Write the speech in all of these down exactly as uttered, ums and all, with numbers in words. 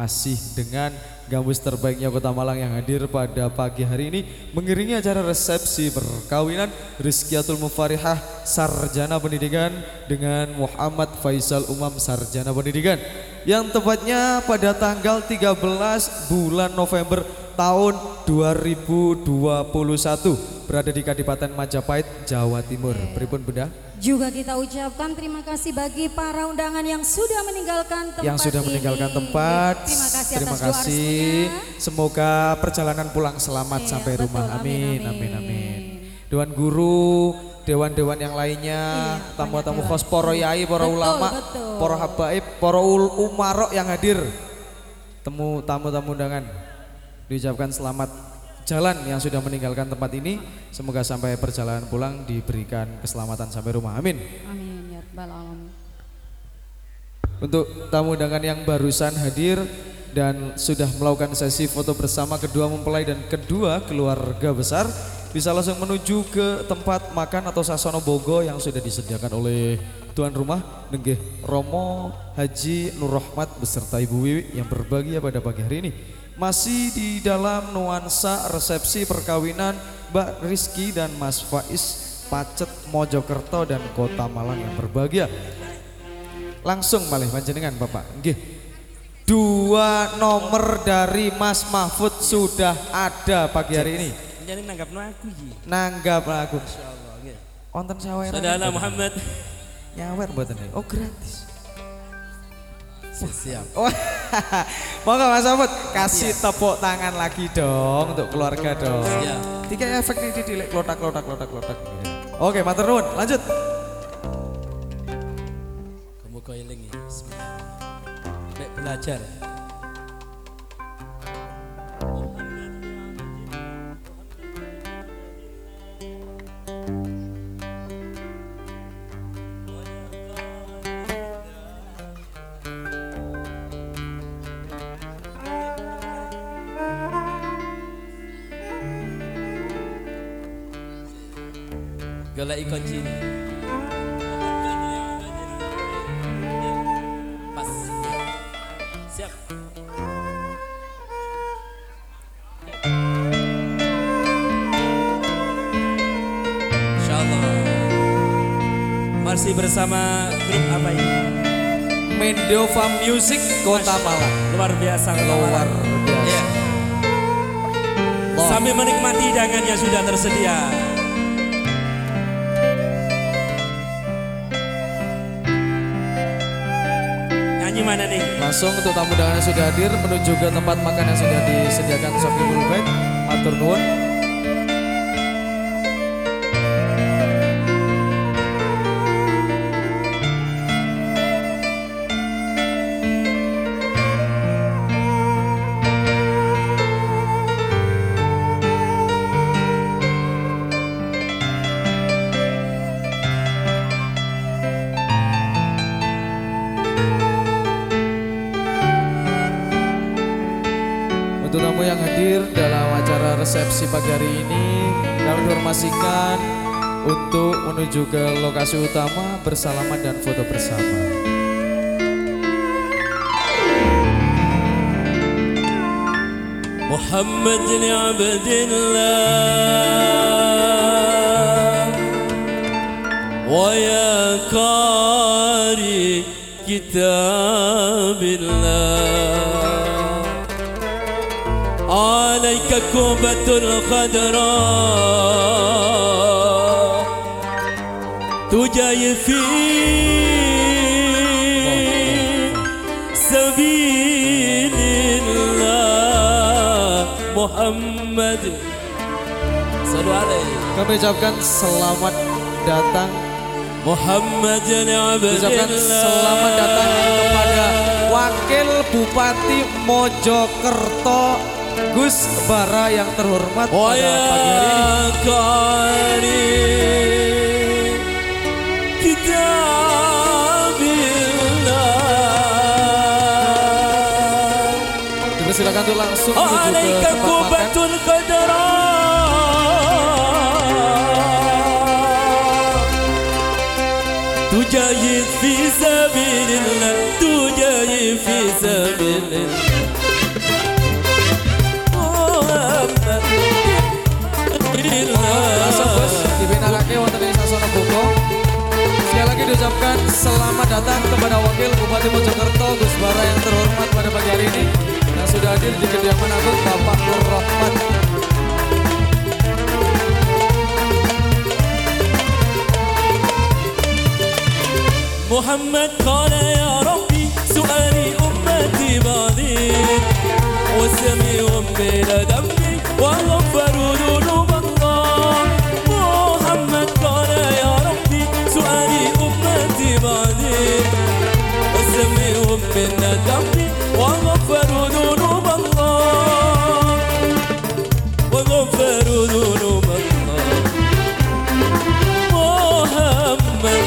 masih dengan gambus terbaiknya Kota Malang yang hadir pada pagi hari ini mengiringi acara resepsi perkawinan Rizkiatul Mufarihah Sarjana Pendidikan dengan Muhammad Faisal Umam Sarjana Pendidikan yang tepatnya pada tanggal tiga belas bulan November tahun dua ribu dua puluh satu berada di Kadipaten Majapahit, Jawa Timur. Pripun Bunda? Juga kita ucapkan terima kasih bagi para undangan yang sudah meninggalkan tempat Yang sudah meninggalkan ini. tempat. Terima kasih Terima atas kasih. doa Semoga perjalanan pulang selamat iya, sampai betul. rumah. Amin, Amin, amin, amin. amin. Dewan guru, dewan-dewan yang lainnya, Iya, tamu-tamu banyak khos, para yai, para Betul, ulama, betul. para habaib, para ul- umarok yang hadir. Temu tamu-tamu undangan. Diucapkan selamat jalan yang sudah meninggalkan tempat ini. Semoga sampai perjalanan pulang diberikan keselamatan sampai rumah. Amin. Amin ya rabbal alamin. Untuk tamu undangan yang barusan hadir dan sudah melakukan sesi foto bersama kedua mempelai dan kedua keluarga besar, bisa langsung menuju ke tempat makan atau sasono bogo yang sudah disediakan oleh tuan rumah Nenggih Romo Haji Nur Rahmat beserta Ibu Wiwi yang berbahagia pada pagi hari ini. Masih di dalam nuansa resepsi perkawinan Mbak Rizky dan Mas Faiz Pacet Mojokerto dan Kota Malang yang berbahagia. Langsung malih panjenengan Bapak. Nggih. Dua nomor dari Mas Mahfud sudah ada pagi hari ini. Jadi nanggap aku ji. Nanggap aku. Insyaallah nggih. Wonten saweran. Saudara Muhammad. Nyawer mboten iki. Oh gratis. Siap. Oh, monggo Mas Mahfud kasih tepuk tangan lagi dong untuk keluarga dong. Siap. Tiga efek nih dilek klotak klotak klotak klotak. Oke, matur nuwun. Lanjut. Kamu kau eling ya. Nek belajar. Golek kunci ini. Pas. Siap. Insyaallah. Masih bersama grup apa ini? Mendova Music Kota Malang. Luar biasa, Luar biasa. Iya. Sambil menikmati hidangan yang sudah tersedia. Nyanyi mana nih? Langsung untuk tamu undangan yang sudah hadir menuju ke tempat makan yang sudah disediakan Sofi Bulbet. Matur nuwun. Untuk tamu yang hadir dalam acara resepsi pagi hari ini, kami informasikan untuk menuju ke lokasi utama bersalaman dan foto bersama. Muhammad li abdillah wa ya qari kitabillah عليك كوبة الخضراء تجاي في سبيل الله محمد صلوا عليه. Kami ucapkan selamat datang Muhammad ucapkan selamat datang kepada Wakil Bupati Mojokerto Gus Bara yang terhormat pada pagi hari ini. Dipersilakan untuk langsung menuju ke tempat makan. تجاهد في سبيل الله تجاهد في سبيل الله Masa bos dibinarake wonten ing Sasana Boko. Sekali lagi diucapkan selamat datang kepada Wakil Bupati Mojokerto Gus Bara yang terhormat pada pagi hari ini yang sudah hadir di kediaman Agung Bapak Nur Rahmat. محمد قال يا ربي سؤالي أمتي بعدين وسميهم بلا ذنبي وغفروا ذنوب الله محمد قال يا ربي سؤالي أمتي بعدين وسميهم بلا ذنبي وغفروا ذنوب الله وغفروا ذنوب الله محمد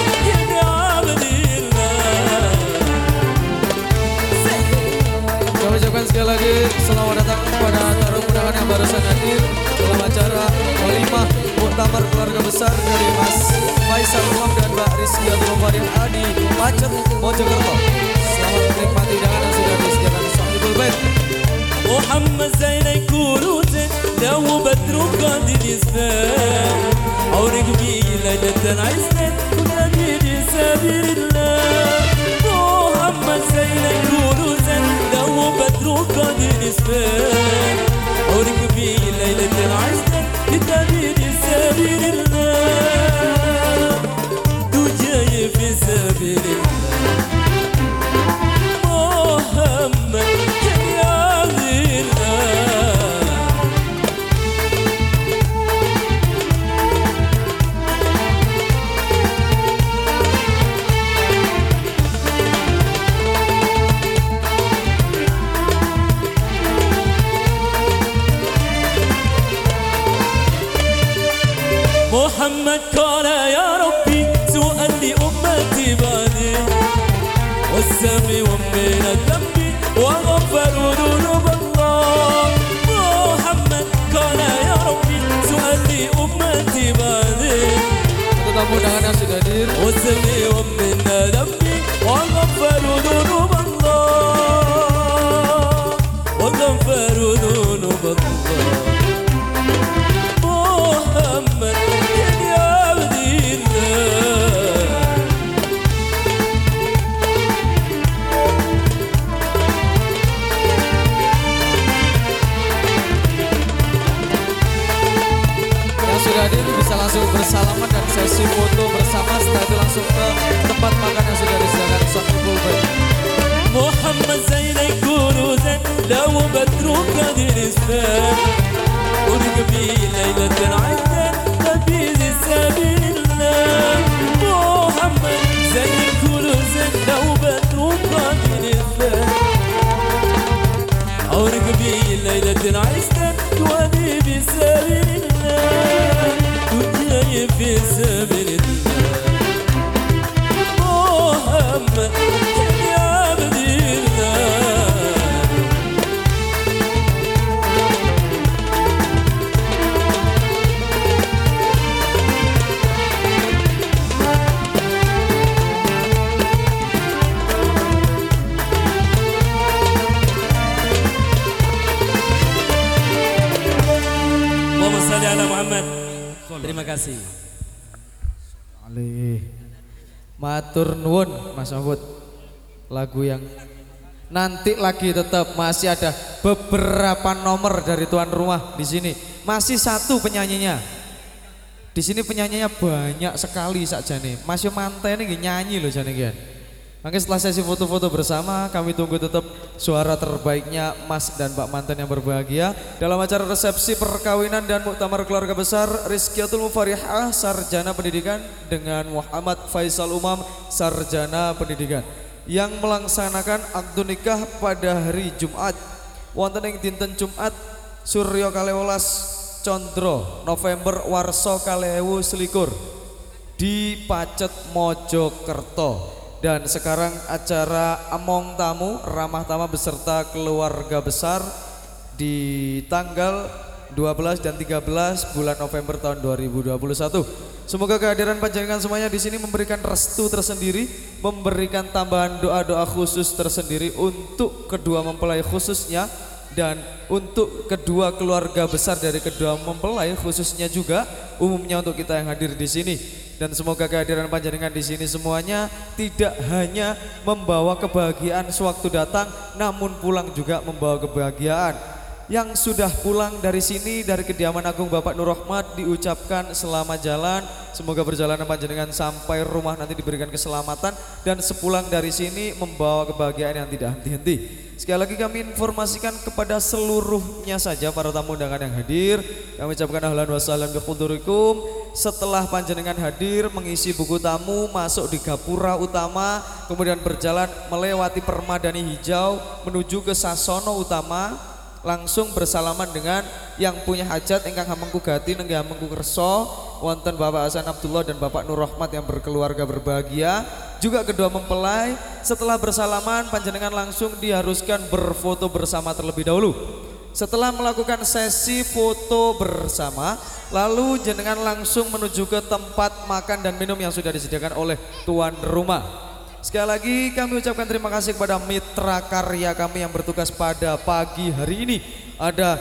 Sekali lagi selamat datang kepada tamu undangan yang barusan hadir dalam acara Walimah Muktamar Keluarga Besar dari Mas Faisal Umam dan Mbak Rizky Abdul Adi Pacet Mojokerto. Selamat menikmati hidangan yang sudah disediakan Sahibul Bait. محمد زيني كروته لو بدرك قد الإسلام عورك بي ليلة العسل ونبي سبيل الله محمد زيني كروته لو بدرك قد الإسلام عورك بي ليلة العسل ونبي سبيل الله تجاي في سبيل الله محمد محمد قال يا ربي سؤال لأمتي بعدي والسامي ومن الذنب وغفروا ذنوب الله محمد قال يا ربي سؤال لأمتي بعدي Tamu undangan yang sudah hadir والسامي ومن الذنب وغفروا ذنوب الله وغفروا ذنوب الله محمد sudah hadir bisa langsung bersalaman dan sesi foto bersama. Setelah itu langsung ke tempat makan yang sudah disediakan Sahibul Bait. محمد زيني كروزا لو بدرك قد الإسلام ورقبي ليلة العدة نبيذ سبيل الله محمد زيني كروزا لو بدرك قد الإسلام ورقبي ليلة العدة تودي بسبيل الله تجاي في سبيل الله محمد Ala Muhammad. Terima kasih. Ali matur nuwun Mas Mahfud. Lagu yang nanti lagi tetap masih ada beberapa nomor dari tuan rumah di sini. Masih satu penyanyinya. Di sini penyanyinya banyak sekali saja nih. Mas Yo Mantai ini nyanyi loh jane kan. Maka setelah sesi foto-foto bersama, kami tunggu tetap suara terbaiknya Mas dan Mbak Mantan yang berbahagia dalam acara resepsi perkawinan dan muktamar keluarga besar Rizkyatul Mufarihah Sarjana Pendidikan dengan Muhammad Faisal Umam Sarjana Pendidikan yang melaksanakan akad nikah pada hari Jumat wonten ing dinten Jumat Suryo Kalewolas Condro November Warso Kalewu Selikur di Pacet Mojokerto. Dan sekarang acara Among Tamu Ramah Tamah beserta keluarga besar di tanggal dua belas dan tiga belas bulan November tahun dua ribu dua puluh satu. Semoga kehadiran panjenengan semuanya di sini memberikan restu tersendiri, memberikan tambahan doa-doa khusus tersendiri untuk kedua mempelai khususnya dan untuk kedua keluarga besar dari kedua mempelai khususnya juga umumnya untuk kita yang hadir di sini. Dan semoga kehadiran panjenengan di sini semuanya tidak hanya membawa kebahagiaan sewaktu datang, namun pulang juga membawa kebahagiaan. Yang sudah pulang dari sini, dari kediaman Agung Bapak Nur Rahmat, diucapkan selamat jalan. Semoga perjalanan panjenengan sampai rumah nanti diberikan keselamatan dan sepulang dari sini membawa kebahagiaan yang tidak henti-henti. Sekali lagi kami informasikan kepada seluruhnya saja para tamu undangan yang hadir, kami ucapkan ahlan wa sahlan bi hudurikum. Setelah panjenengan hadir mengisi buku tamu, masuk di gapura utama, kemudian berjalan melewati permadani hijau menuju ke sasono utama, langsung bersalaman dengan yang punya hajat ingkang hamengku gati nenggih hamengku kerso wonten Bapak Hasan Abdullah dan Bapak Nur Rahmat yang berkeluarga berbahagia, juga kedua mempelai. Setelah bersalaman panjenengan langsung diharuskan berfoto bersama terlebih dahulu. Setelah melakukan sesi foto bersama, lalu jenengan langsung menuju ke tempat makan dan minum yang sudah disediakan oleh tuan rumah. Sekali lagi kami ucapkan terima kasih kepada mitra karya kami yang bertugas pada pagi hari ini. Ada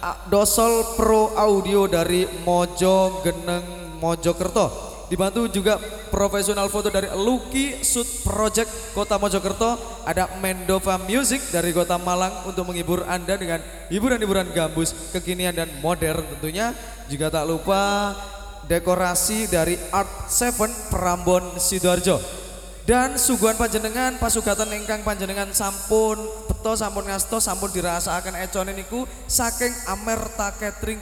Dosol Pro Audio dari Mojo Geneng Mojokerto. Dibantu juga profesional foto dari Lucky Shoot Project Kota Mojokerto. Ada Mendova Music dari Kota Malang untuk menghibur Anda dengan hiburan-hiburan gambus kekinian dan modern tentunya. Juga tak lupa dekorasi dari Art Seven Prambon Sidoarjo. Dan suguhan panjenengan pasugatan ingkang panjenengan sampun beto sampun ngasto sampun dirasakaken econe niku saking Amerta Catering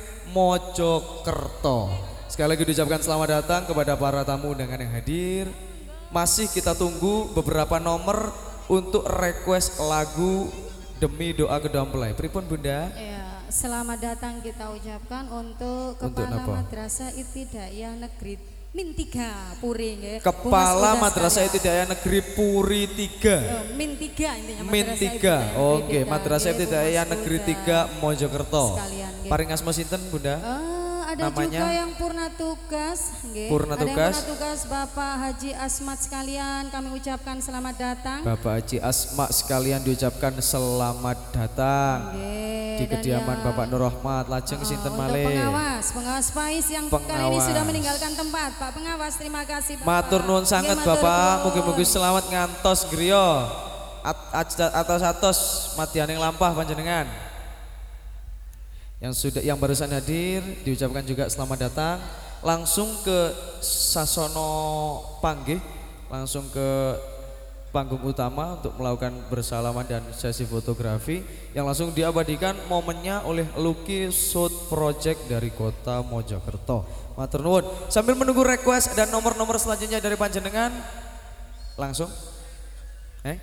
Mojokerto. Sekali lagi diucapkan selamat datang kepada para tamu undangan yang hadir. Masih kita tunggu beberapa nomor untuk request lagu demi doa kedua mempelai. Pripun Bunda? Ya, selamat datang kita ucapkan untuk Untuk Kepala napa? Madrasah Ibtidaiyah Negeri Min tiga Puri nggih. Kepala Bungas Madrasah Udas Ibtidaiyah Negeri Puri tiga. Eh, Min tiga intinya Min Madrasah tiga. Ibtidaiyah Oke, Negeri tiga, Madrasah nggih, Ibtidaiyah Bungas Negeri Udas tiga Mojokerto. sekalian nggih. Paring asma sinten Bunda? Eh, ada Namanya? juga yang purna tugas, nggih. Purna Ada yang tugas. purna tugas Bapak Haji Asmat sekalian, kami ucapkan selamat datang. Bapak Haji Asma sekalian diucapkan selamat datang Nggih, di dan kediaman yang- Bapak Nur Rahmat. Lajeng Oh, sinten untuk malih? pengawas, pengawas Faiz yang kali ini Pengawas. sudah meninggalkan tempat. Pak pengawas, terima kasih Bapak. Matur nuwun sanget Nggih, matur Bapak, nuwun. mugi-mugi selamat ngantos griya. Atos-atos madyaning lampah panjenengan. Yang sudah yang barusan hadir diucapkan juga selamat datang. Langsung ke sasono panggih, langsung ke panggung utama untuk melakukan bersalaman dan sesi fotografi yang langsung diabadikan momennya oleh Lucky Shoot Project dari Kota Mojokerto. Matur nuwun. Sambil menunggu request dan nomor-nomor selanjutnya dari panjenengan, langsung eh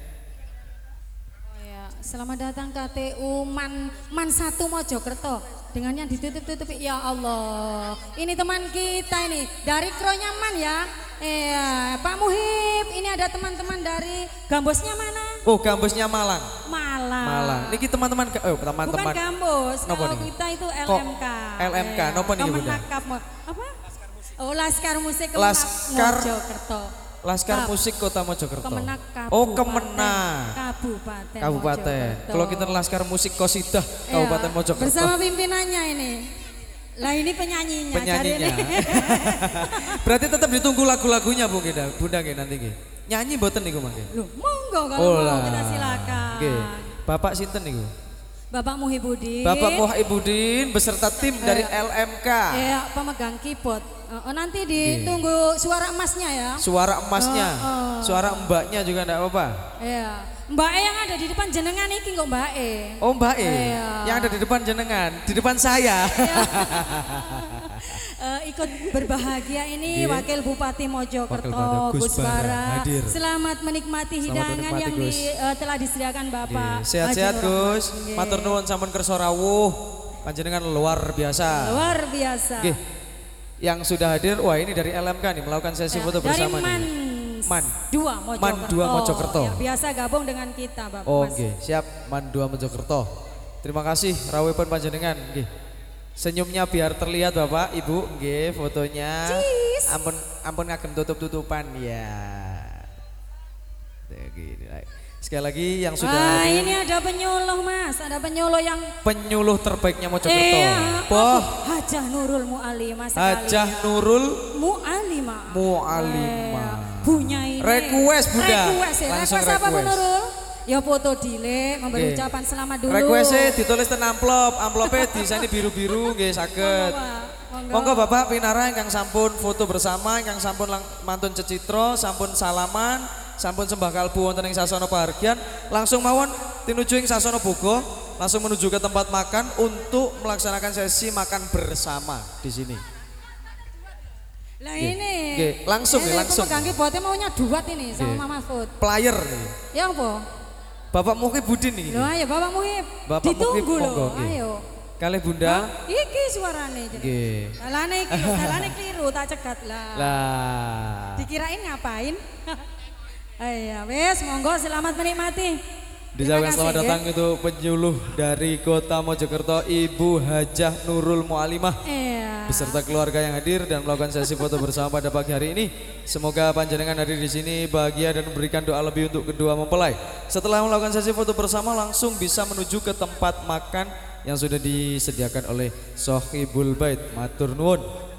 Oh ya, selamat datang K T U Man Man satu Mojokerto. Dengan yang ditutup-tutupi, ya Allah. Ini teman kita ini dari Kronya Man ya. Iya, Pak Muhib. Ini ada teman-teman dari Gambosnya mana? oh kampusnya Malang. Malang. Malang. Niki teman-teman oh teman-teman. Bukan Gambos. Napa Kalau niki? kita itu Kok L M K. L M K? Iya, Napa niki, Bunda? Kemenak Kap- apa? Oh, Laskar Musik Kemenak Laskar- Mojokerto. Laskar Kap- Musik Kota Mojokerto. Kemenak Oh, Kabupaten. Kemenak. Kabupaten. Kabupaten. Mojokerto. Kalau kita Laskar Musik Kosidah Ya, Kabupaten Mojokerto. bersama pimpinannya ini. Lah ini penyanyinya. Penyanyinya. cari ini. Berarti tetap ditunggu lagu-lagunya Bu Gida. Bunda nggih nanti nggih. Nyanyi mboten niku mangke. Loh, monggo kalau Oh mau lah. kita silakan. Nggih. Bapak sinten niku? Bapak Muhibudin. Bapak Muhibudin beserta tim dari L M K. Ya, pemegang keyboard. Oh, nanti ditunggu suara emasnya ya. Suara emasnya, Oh, oh. suara mbaknya juga enggak apa-apa. Iya. Mbak E yang ada di depan jenengan iki kok Mbak E. Oh Mbak E, Iya. yang ada di depan jenengan, di depan saya. Eh, ikut berbahagia ini Nggih. Wakil Bupati Mojokerto Wakil Bupati Gus Gus Bara. Bara hadir. Selamat menikmati Selamat hidangan menikmati, yang Gus. di- eh, telah disediakan Bapak. Nggih. Sehat-sehat Haji Nur Gus, Rahmat. Nggih. matur nuwun sampun kersa rawuh. Panjenengan luar biasa. Luar biasa. Nggih. Yang sudah hadir, wah ini dari L M K nih melakukan sesi Ya, foto dari bersama Man, nih. Man. dua Mojokerto. Man dua Mojokerto. Ya, biasa gabung dengan kita Bapak. Oh Mas. nggih, siap Man dua Mojokerto. Terima kasih rawuhipun panjenengan nggih. Senyumnya biar terlihat Bapak, Ibu, nggih fotonya. Cheese. Ampun ampun ngagem tutup-tutupan ya. Gini, sekali lagi yang sudah Wah, hadir, ini ada penyuluh Mas, ada penyuluh yang penyuluh terbaiknya Mojokerto. Iya, Boh, Hajah Nurul Mu'alimah sekali. Hajah Nurul Mu'alimah. Mu'alimah. Eh, Bunya ini. Request, Bunda. Request ya. Langsung request apa Bu request. Nurul? Ya foto dile, memberi Nggih. ucapan selamat dulu. Requestnya ditulis ten amplop, amplopnya desainnya biru-biru nggih saged. Monggo, Pak. Monggo. Monggo Bapak pinara ingkang sampun foto bersama, ingkang sampun lang- mantun cecitro, sampun salaman, sampun sembah kalbu wonten ing sasana pahargyan, langsung mawon tinuju ing sasana boga, langsung menuju ke tempat makan untuk melaksanakan sesi makan bersama di sini. Lah Nggih. ini. Nggih, langsung ini nih, langsung. Pemegang keyboardnya maunya duet ini sama Nggih. Mama Mahfud. Player nih. Ya apa? Bapak Muhib Budin nih. Loh ayo Bapak Muhib. Bapak Muhib, Ditunggu monggo, loh, nggih. ayo. Kalih Bunda. Hah? Iki suarane. Nggih. Dalane iki, lho, dalane keliru tak cegat lah. Lah. Dikirain ngapain? Ayo wes monggo selamat menikmati. Disampaikan Terima selamat kasih, datang itu penyuluh dari Kota Mojokerto, Ibu Hajah Nurul Mu'alimah Iya. beserta keluarga yang hadir dan melakukan sesi foto bersama pada pagi hari ini. Semoga panjenengan hadir di sini bahagia dan memberikan doa lebih untuk kedua mempelai. Setelah melakukan sesi foto bersama langsung bisa menuju ke tempat makan yang sudah disediakan oleh Sohibul Bait. Matur nuwun.